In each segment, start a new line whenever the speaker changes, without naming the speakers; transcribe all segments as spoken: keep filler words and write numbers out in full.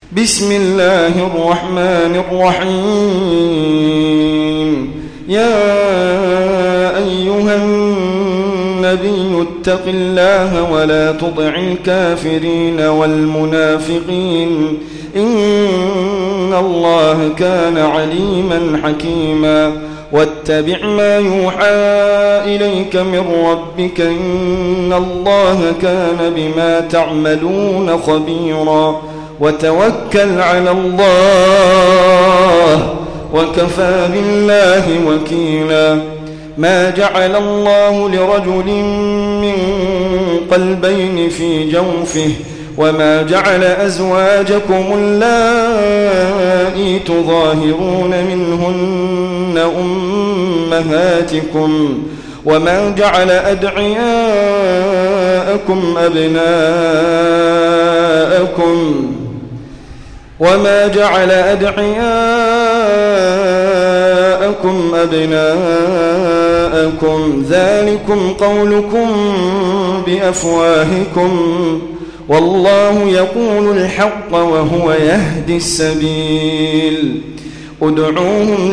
بسم الله الرحمن الرحيم. يا أيها النبي اتق الله ولا تطع الكافرين والمنافقين إن الله كان عليما حكيما. واتبع ما يوحى إليك من ربك إن الله كان بما تعملون خبيرا. وتوكل على الله وكفى بالله وكيلا. ما جعل الله لرجل من قلبين في جوفه وما جعل أزواجكم اللائي تظاهرون منهن أمهاتكم وما جعل أدعياءكم أبناءكم وما جعل أدعياءكم أبناءكم ذلكم قولكم بأفواهكم والله يقول الحق وهو يهدي السبيل. ادعوهم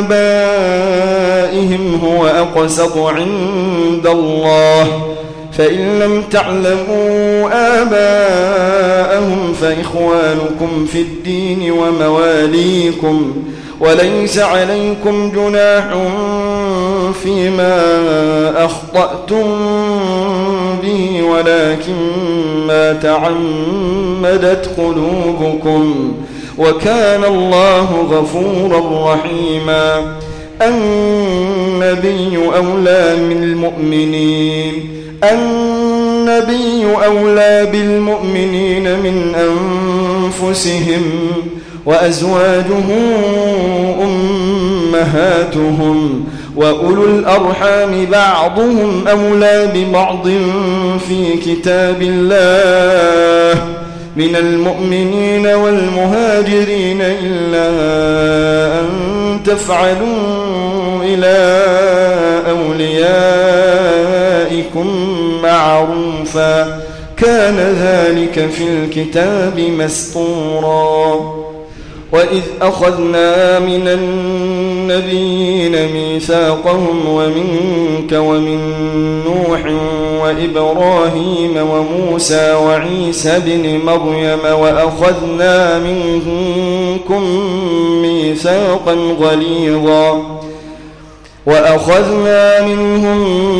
لآبائهم هو أقسط عند الله فإن لم تعلموا آباءهم فإخوانكم في الدين ومواليكم وليس عليكم جناح فيما أخطأتم به ولكن ما تعمدت قلوبكم وكان الله غفورا رحيما. النبي أولى من المؤمنين النبي أولى بالمؤمنين من أنفسهم وأزواجه أمهاتهم وأولو الأرحام بعضهم أولى ببعض في كتاب الله من المؤمنين والمهاجرين إلا أن تفعلوا إلى أوليائكم معروفا كان ذلك في الكتاب مسطورا. وإذ أخذنا من النبيين ميثاقهم ومنك ومن نوح وإبراهيم وموسى وعيسى بن مريم وأخذنا منكم ميثاقا غليظا وأخذنا منهم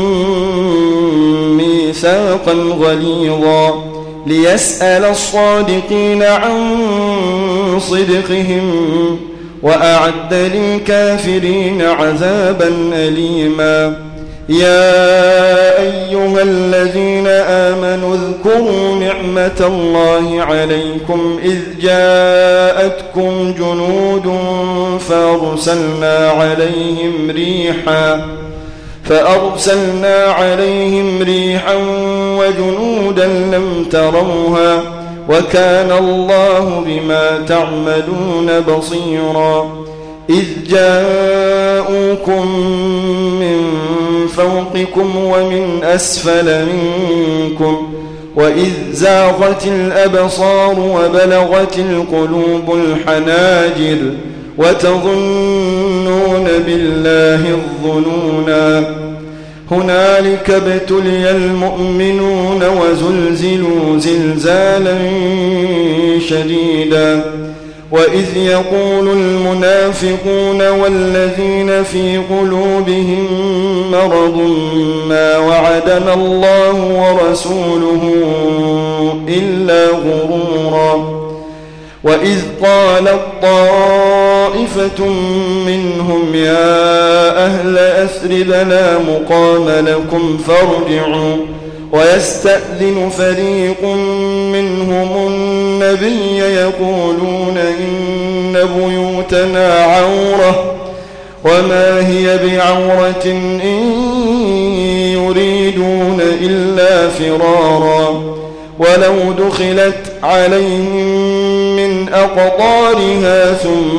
ميثاقا غليظا ليسأل الصادقين عن صدقهم وأعد للكافرين عذابا أليما. يا أيها الذين آمنوا اذكروا نعمة الله عليكم إذ جاءتكم جنود فأرسلنا عليهم ريحا فأرسلنا عليهم ريحا وجنودا لم تروها وكان الله بما تعملون بصيرا. إذ جاءوكم من فوقكم ومن أسفل منكم وإذ زاغت الأبصار وبلغت القلوب الحناجر وتظنون بالله الظنونا. هنالك ابتلي المؤمنون وزلزلوا زلزالا شديدا. وإذ يقول المنافقون والذين في قلوبهم مرض ما وعدنا الله ورسوله إلا غرورا. وإذ قالت طائفة منهم يا أهل أثرب لا مقام لكم فارجعوا ويستأذن فريق منهم النبي يقولون إن بيوتنا عورة وما هي بعورة إن يريدون إلا فرارا. ولو دخلت عليهم من أقطارها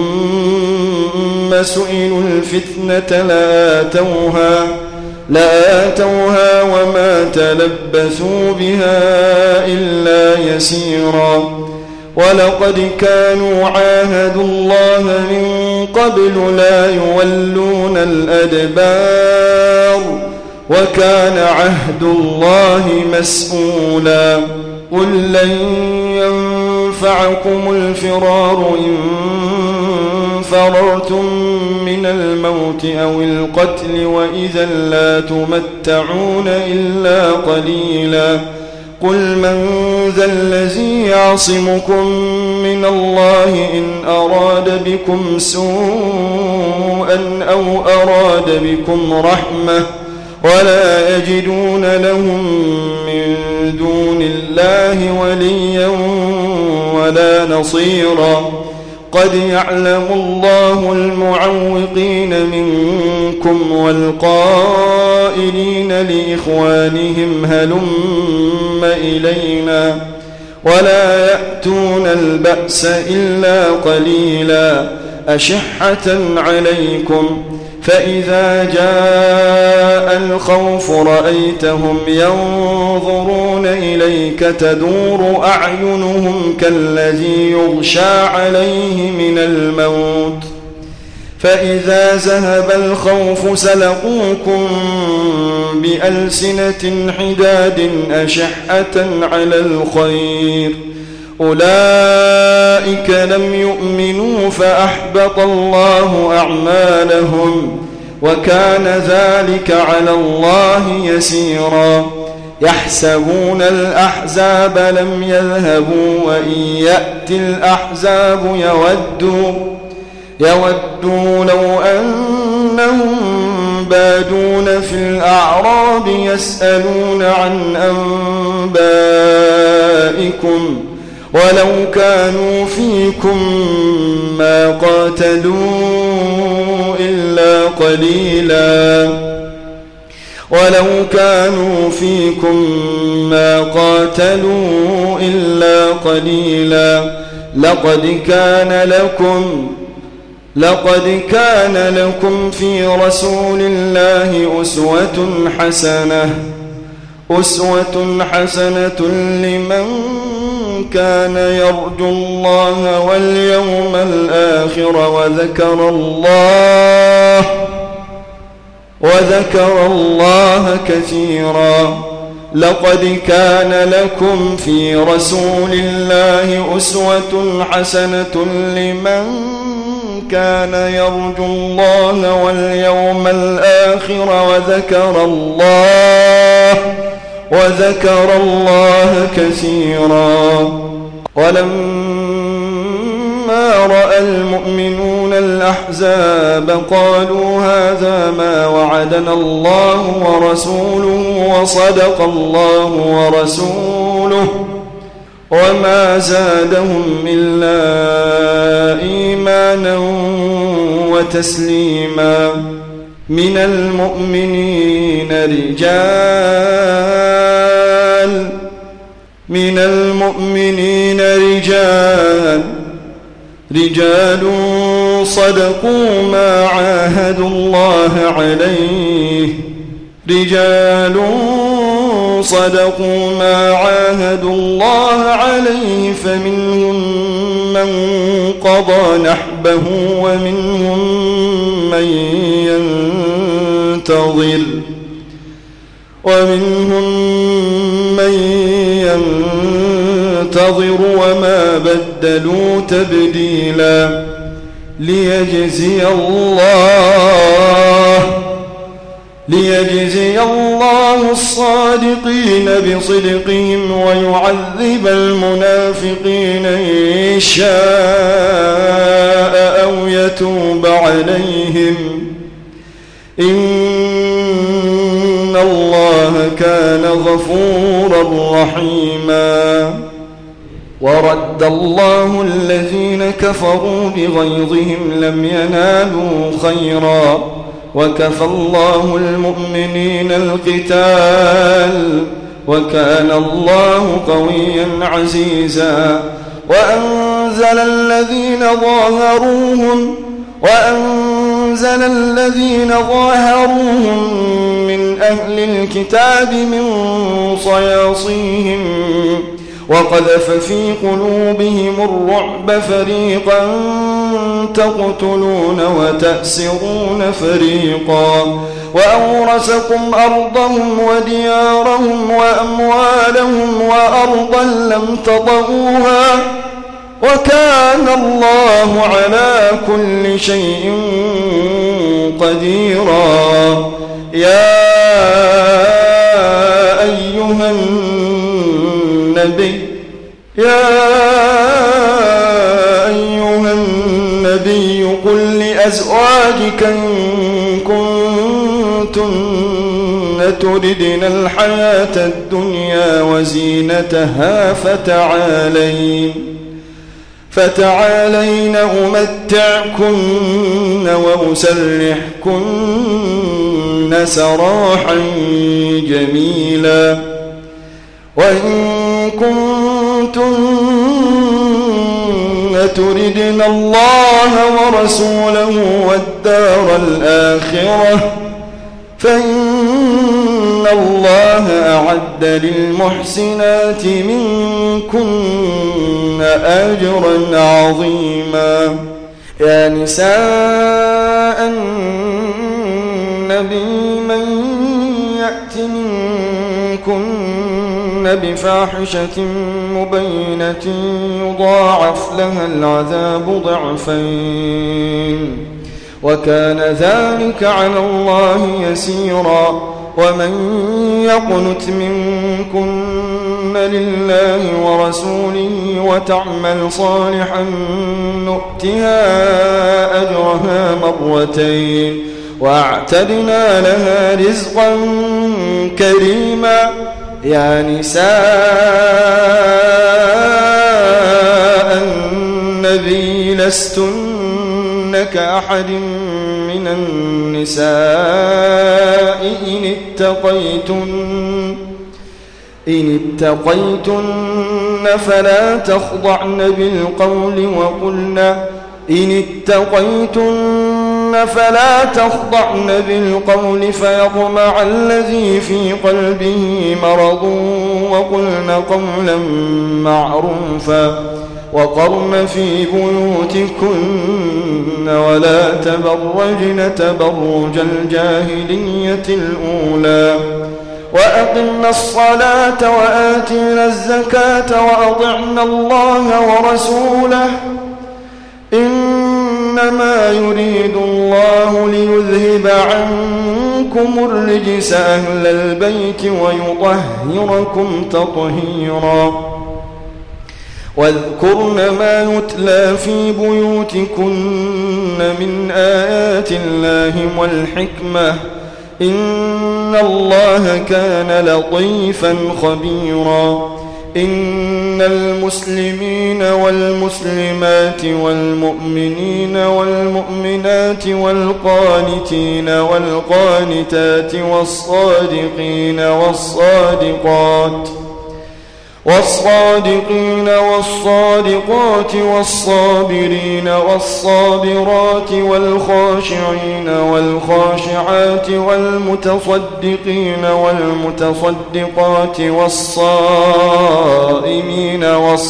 ثم سئلوا الفتنة لآتوها لآتوها وما تلبثوا بها إلا يسيرا. ولقد كانوا عاهدوا الله من قبل لا يولون الأدبار وكان عهد الله مسؤولا قل لن ينفعكم الفرار إن فررتم من الموت أو القتل وإذا لا تمتعون إلا قليلا قل من ذا الذي يعصمكم من الله إن أراد بكم سوءا أو أراد بكم رحمة ولا يجدون لهم من دون الله وليا ولا نصيرا قد يعلم الله المعوقين منكم والقائلين لإخوانهم هلم إلينا ولا يأتون البأس إلا قليلا أشحة عليكم فإذا جاء الخوف رأيتهم ينظرون إليك تدور أعينهم كالذي يغشى عليه من الموت فإذا ذهب الخوف سلقوكم بألسنة حداد أشحة على الخير أولئك لم يؤمنوا فأحبط الله أعمالهم وكان ذلك على الله يسيرا يحسبون الأحزاب لم يذهبوا وإن يأتي الأحزاب يودوا يودوا لو أنهم بادون في الأعراب يسألون عن أنبائكم ولو كانوا فيكم ما قاتلوا إلا قليلا ولو كانوا فيكم ما قاتلوا إلا قليلا لقد كان لكم لقد كان لكم في رسول الله أسوة حسنة أسوة حسنة لمن كان يرجو الله واليوم الآخر وذكر الله وذكر الله كثيرا لقد كان لكم في رسول الله أسوة حسنة لمن كان يرجو الله واليوم الآخر وذكر الله وذكر الله كثيرا ولما رأى المؤمنون الأحزاب قالوا هذا ما وعدنا الله ورسوله وصدق الله ورسوله وما زادهم إلا إيمانا وتسليما من المؤمنين رجال من المؤمنين رجال رجال صدقوا ما عاهدوا الله عليه رجال صدقوا ما عاهدوا الله عليه فمنهم من قضى نحبه ومنهم من ينتظر ومنهم من ينتظر وما بدلوا تبديلا ليجزي الله ليجزي الله الصادقين بصدقهم ويعذب المنافقين إن شاء أو يتوب عليهم إن الله كان غفورا رحيما ورد الله الذين كفروا بغيظهم لم ينالوا خيرا وكفى الله المؤمنين القتال وكان الله قويا عزيزا وأنزل الذين ظاهروهم وأنزل الذين ظاهروهم من أهل الكتاب من صياصيهم وقذف في قلوبهم الرعب فريقا تقتلون وتأسرون فريقا وأورثكم أرضهم وديارهم وأموالهم وأرضا لم تطئوها وكان الله على كل شيء قديرا. يا أيها النبي يا أيها النبي قل لأزواجك إن كنتن تردن الحياة الدنيا وزينتها فتعالين فتعالين أمتعكن وأسرحكن سراحا جميلا. وإن كنتن تردن الله ورسوله والدار الآخرة فإن الله أعد للمحسنات منكن أجرا عظيما. يا نساء النبي من يأت منكن بفاحشة مبينة يضاعف لها العذاب ضعفين وكان ذلك على الله يسيرا. ومن يقنت منكن لله ورسوله وتعمل صالحا نؤتها أجرها مرتين وأعتدنا لها رزقا كريما. يا نساء النبي لستن كأحد من النساء إن اتقيتن إن اتقيتن فلا تخضعن بالقول وقلن إن اتقيتن فلا تخضعن بالقول فيطمع الذي في قلبه مرض وقلن قولا معروفا وقرن في بيوتكن ولا تبرجن تبرج الجاهلية الأولى وأقمنا الصلاة وآتينا الزكاة وأطعنا الله ورسوله إنما يريد الله ليذهب عنكم الرجس أهل البيت ويطهركم تطهيرا. واذكرن ما يتلى في بيوتكن من آيات الله والحكمة إن الله كان لطيفا خبيرا. إن المسلمين والمسلمات والمؤمنين والمؤمنات والقانتين والقانتات والصادقين والصادقات والصادقين والصادقات والصابرين والصابرات والخاشعين والخاشعات والمتصدقين والمتصدقات والصائمين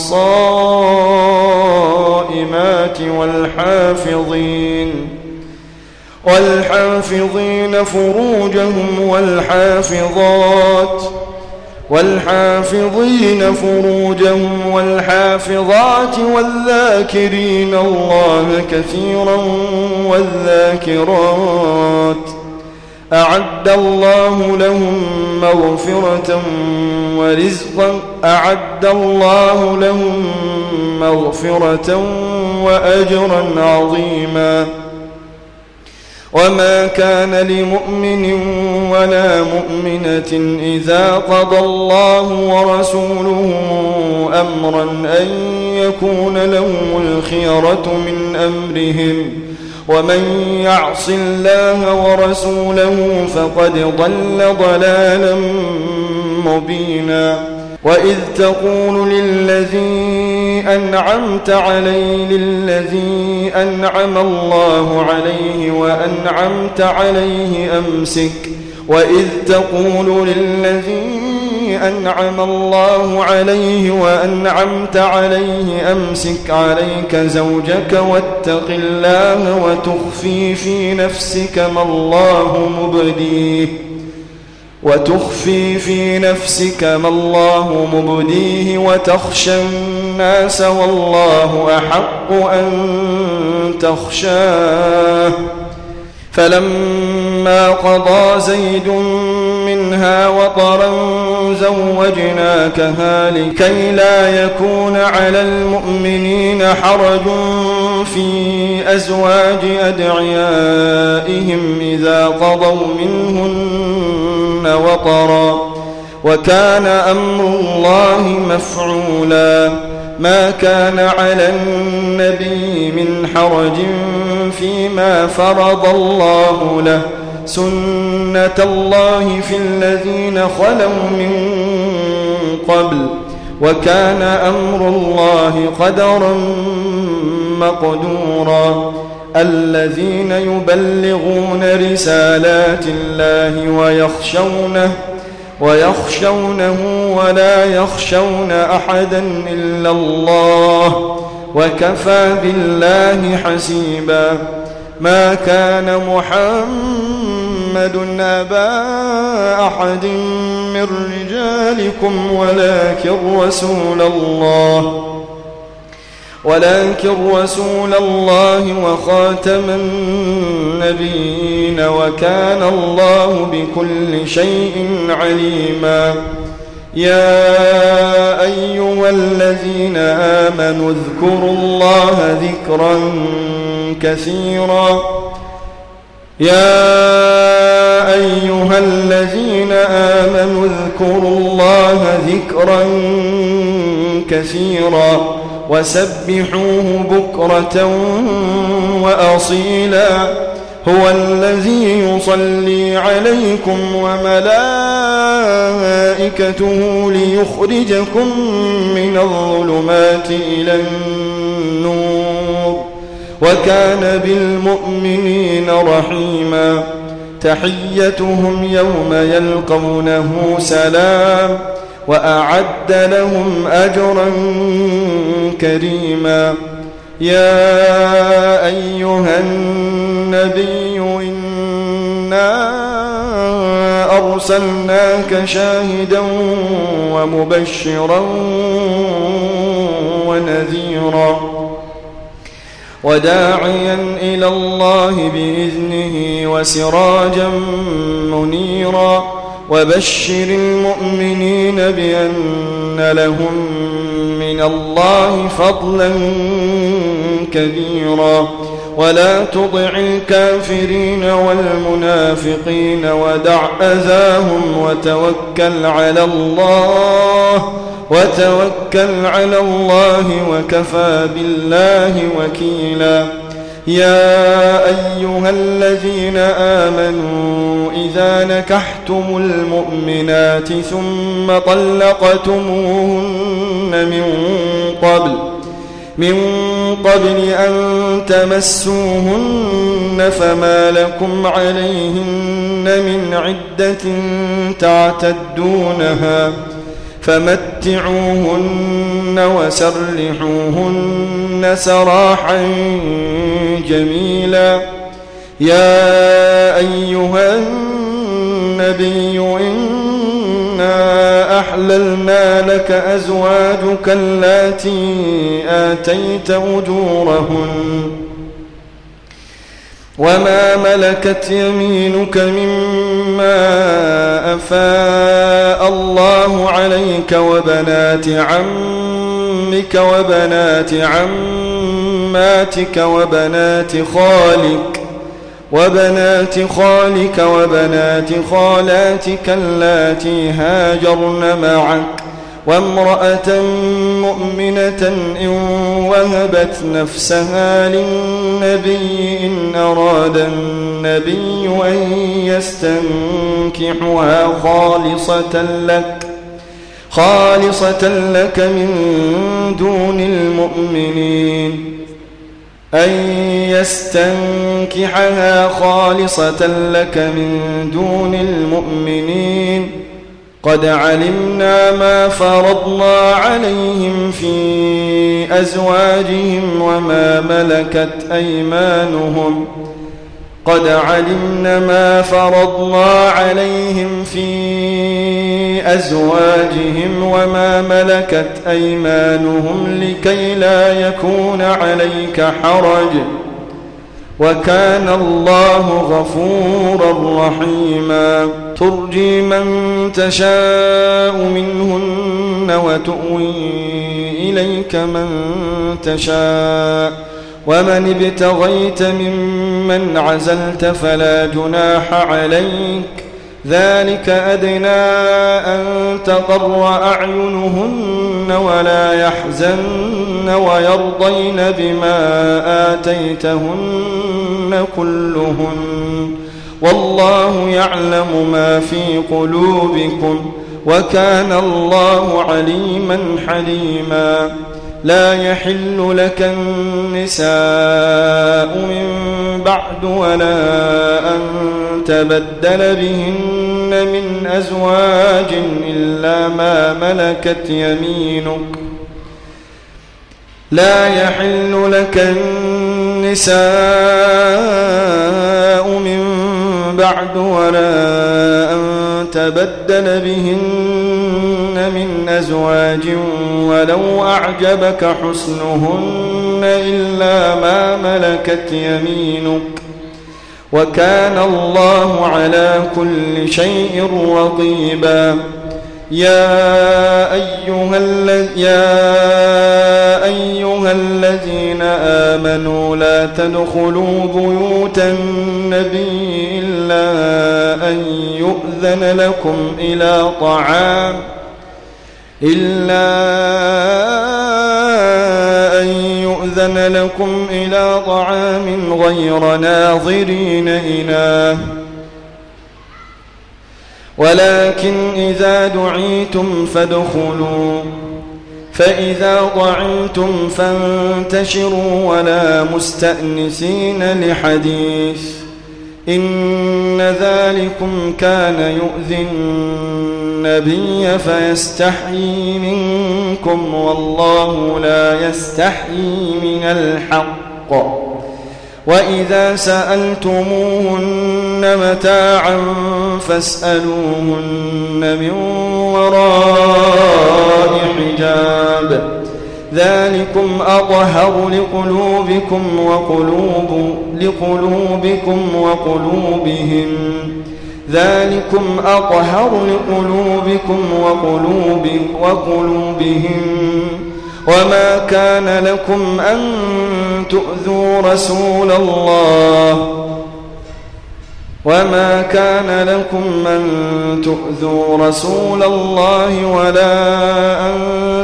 والصائمات والحافظين والحافظين فروجهم والحافظات والحافظين فروجهم والحافظات والذاكرين الله كثيرا والذاكرات أعد الله لهم مغفرة ورزقا أعد الله لهم مغفرة وأجرا عظيما. وما كان لمؤمن ولا مؤمنة إذا قضى الله ورسوله أمرا أن يكون لهم الخيرة من أمرهم ومن يعص الله ورسوله فقد ضل ضلالا مبينا. وإذ تقول للذي أنعمت عليه للذي أنعم الله عليه وأنعمت عليه أمسك وإذ تقول للذي أنعم الله عليه وأنعمت عليه أمسك عليك زوجك واتق الله وتخفي في نفسك ما الله مبديه وتخفي في نفسك ما الله مبديه وتخشى الناس والله أحق أن تخشاه فلما قضى زيد منها وطرا زوجناكها لكي لا يكون على المؤمنين حرج في أزواج أدعيائهم إذا قضوا منهن وطرا وكان أمر الله مفعولا ما كان على النبي من حرج فيما فرض الله له سنة الله في الذين خلوا من قبل وكان أمر الله قدرا مقدورا الذين يبلغون رسالات الله ويخشونه ويخشونه ولا يخشون أحدا إلا الله وكفى بالله حسيبا ما كان محمد أبا أحد من رجالكم ولكن رسول الله ولكن رسول الله وخاتم النبيين وكان الله بكل شيء عليما يا أيها الذين آمنوا اذكروا الله ذكرا كثيرا يا أيها الذين آمنوا اذكروا الله ذكرا كثيرا وسبحوه بكرة وأصيلا هو الذي يصلي عليكم وملائكته ليخرجكم من الظلمات إلى النور وكان بالمؤمنين رحيما تحيتهم يوم يلقونه سلام وأعد لهم أجرا كريما يا أيها النبي إنا أرسلناك شاهدا ومبشرا ونذيرا وداعيا إلى الله بإذنه وسراجا منيرا وبشر المؤمنين بأن لهم من الله فضلا كبيرا ولا تطع الكافرين والمنافقين ودع أذاهم وتوكل على الله وتوكل على الله وكفى بالله وكيلا يا أيها الذين آمنوا إذا نكحتم المؤمنات ثم طلقتموهن من قبل من قبل أن تمسوهن فما لكم عليهن من عدة تعتدونها فمتعوهن وسرحوهن سراحا جميلا يا أيها النبي إنا أحللنا لك أزواجك اللاتي آتيت أجورهن وما ملكت يمينك مما أفاء الله عليك وبنات عمك وبنات عماتك وبنات خالك وبنات خالك وبنات خالاتك اللاتي هاجرن معك وامرأة مؤمنة إن وهبت نفسها للنبي إن أراد النبي أن يستنكحها خالصة لك خالصة لك من دون المؤمنين أن يستنكحها خالصة لك من دون المؤمنين قد علمنا ما فرضنا عليهم في أزواجهم وما ملكت أيمانهم قد علمنا ما فرضنا عليهم في أزواجهم وما ملكت أيمانهم لكي لا يكون عليك حرج وكان الله غفورا رحيما ترجي من تشاء منهن وتؤوي إليك من تشاء ومن ابتغيت ممن عزلت فلا جناح عليك ذلك أدنى أن تقر أعينهن ولا يحزن ويرضين بما آتيتهن كلهن والله يعلم ما في قلوبكم وكان الله عليما حليما لا يحل لك النساء من بعد ولا أن تبدل بهن من أزواج إلا ما ملكت يمينك لا يحل لك النساء من بعد ولا أن تبدل بهن من أزواج ولو أعجبك حسنهن إلا ما ملكت يمينك وكان الله على كل شيء رقيبا يا أيها, يا أيها الذين آمنوا لا تدخلوا بيوت النبي إلا أن يؤذن لكم إلى طعام إلا أن يؤذن لكم إلى طعام غير ناظرين إناه ولكن إذا دعيتم فادخلوا فإذا طعمتم فانتشروا ولا مستأنسين لحديث إن ذلكم كان يؤذي النبي فيستحيي منكم والله لا يستحيي من الحق وإذا سألتموهن متاعا فاسألوهن من وراء حجاب ذلكم أطهر لقلوبكم وقلوب لقلوبكم وقلوبهم ذلكم أطهر لقلوبكم وقلوب وقلوبهم وما كان لكم أن تؤذوا رسول الله وما كان لكم أن تؤذوا رسول الله ولا أن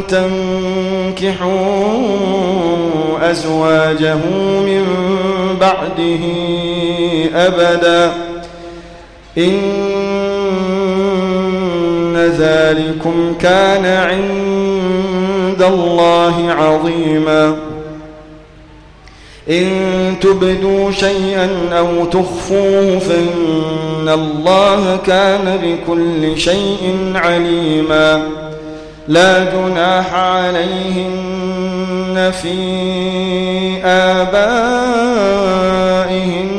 تنكحوا أزواجه من بعده أبدا إن ذلكم كان عند الله عظيما إن تبدوا شيئا أو تخفوه فإن الله كان بكل شيء عليما لا جناح عليهن في آبائهن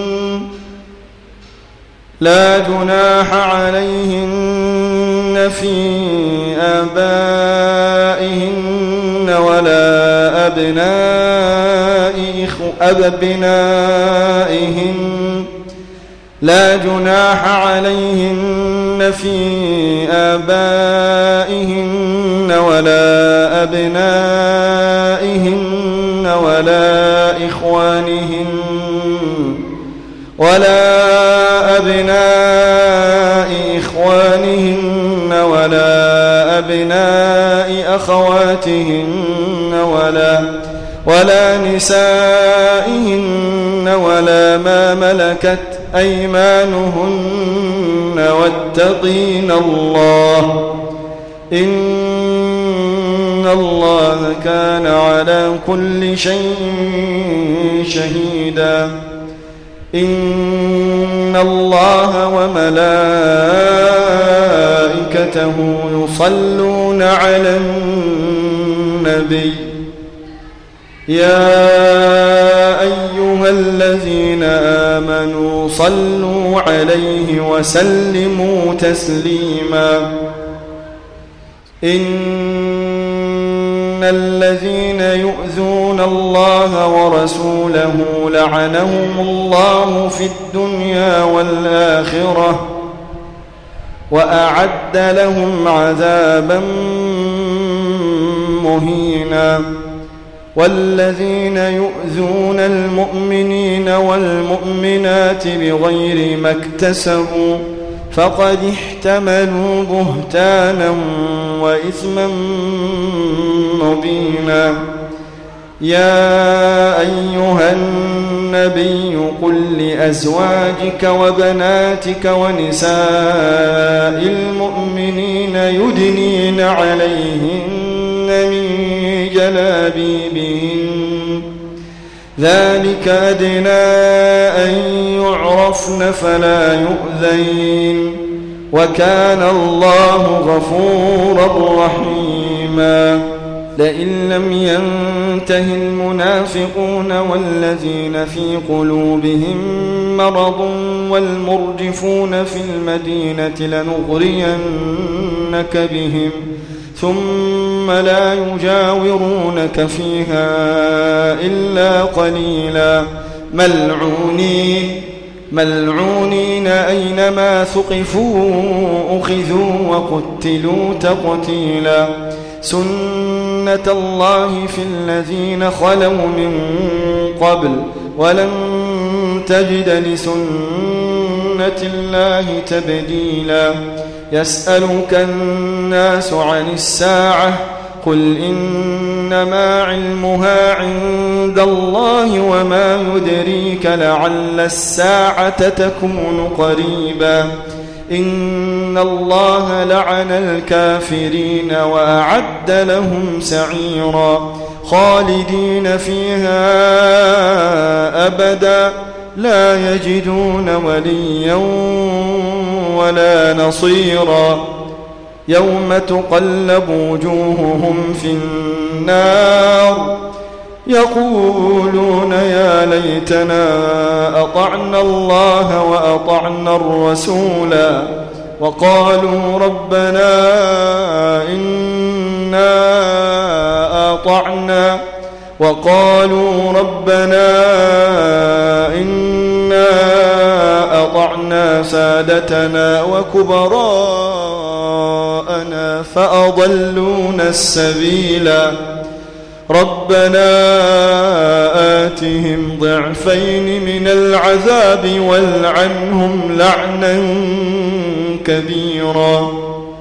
لا جناح عليهن في آبائهن ولا أبناء أبنائهن لا جناح عليهن في آبائهن ولا أبنائهن ولا إخوانهن ولا أبناء إخوانهن ولا أبناء أخواتهن ولا ولا نسائهن ولا ما ملكت أيمانهن واتقين الله إن الله كان على كل شيء شهيدا إن الله وملائكته وملائكته يصلون على النبي يا أيها الذين آمنوا صلوا عليه وسلموا تسليما إن الذين يؤذون الله ورسوله لعنهم الله في الدنيا والآخرة وأعد لهم عذابا مهينا والذين يؤذون المؤمنين والمؤمنات بغير ما اكتسبوا فقد احتملوا بهتانا وإثما مبينا يا أيها النبي قل لأزواجك وبناتك ونساء المؤمنين يدنين عليهن من جلابيبهن ذلك أدنى أن يعرفن فلا يؤذين وكان الله غفورا رحيما لئن لم ينته المنافقون والذين في قلوبهم مرض والمرجفون في المدينة لنغرينك بهم ثم لا يجاورونك فيها إلا قليلا ملعونين ملعونين أينما ثقفوا أخذوا وقتلوا تقتيلا سنة الله في الذين خلوا من قبل ولن تجد لسنة الله تبديلا يسألك الناس عن الساعة قل إنما علمها عند الله وما يدريك لعل الساعة تكون قريبا إن الله لعن الكافرين وأعد لهم سعيرا خالدين فيها أبدا لا يجدون وليا ولا نصيرا يوم تقلب وجوههم في النار يقولون يا ليتنا أطعنا الله وأطعنا الرسولا وقالوا ربنا إنا أطعنا وقالوا ربنا إنا أطعنا سادتنا وكبراءنا فأضلونا السبيلا ربنا آتهم ضعفين من العذاب والعنهم لعنا كبيرا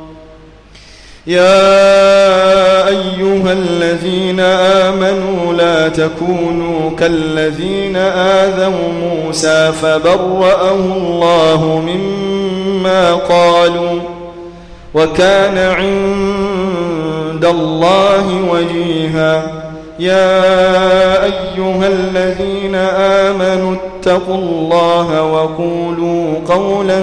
يا أيها الذين آمنوا لا تكونوا كالذين آذوا موسى فبرأه الله مما قالوا وكان عند الله وجيها يا أيها الذين آمنوا اتقوا الله وقولوا قولا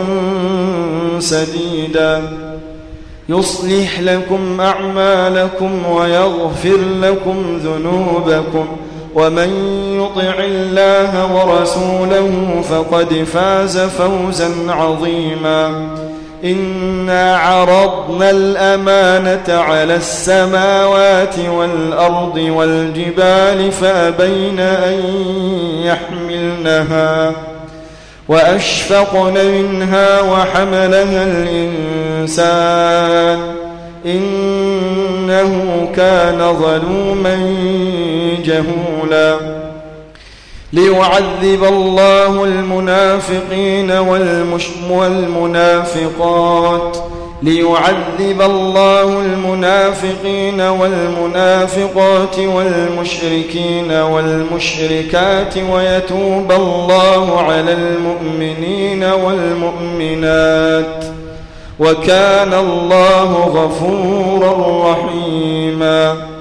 سديدا يصلح لكم أعمالكم ويغفر لكم ذنوبكم ومن يطع الله ورسوله فقد فاز فوزا عظيما إنا عرضنا الأمانة على السماوات والأرض والجبال فأبين أن يحملنها وأشفقن منها وحملها الإنسان إنه كان ظلوما جهولا ليعذب الله المنافقين والمنافقات ليعذب الله المنافقين والمنافقات والمشركين والمشركات ويتوب الله على المؤمنين والمؤمنات وكان الله غفورا رحيما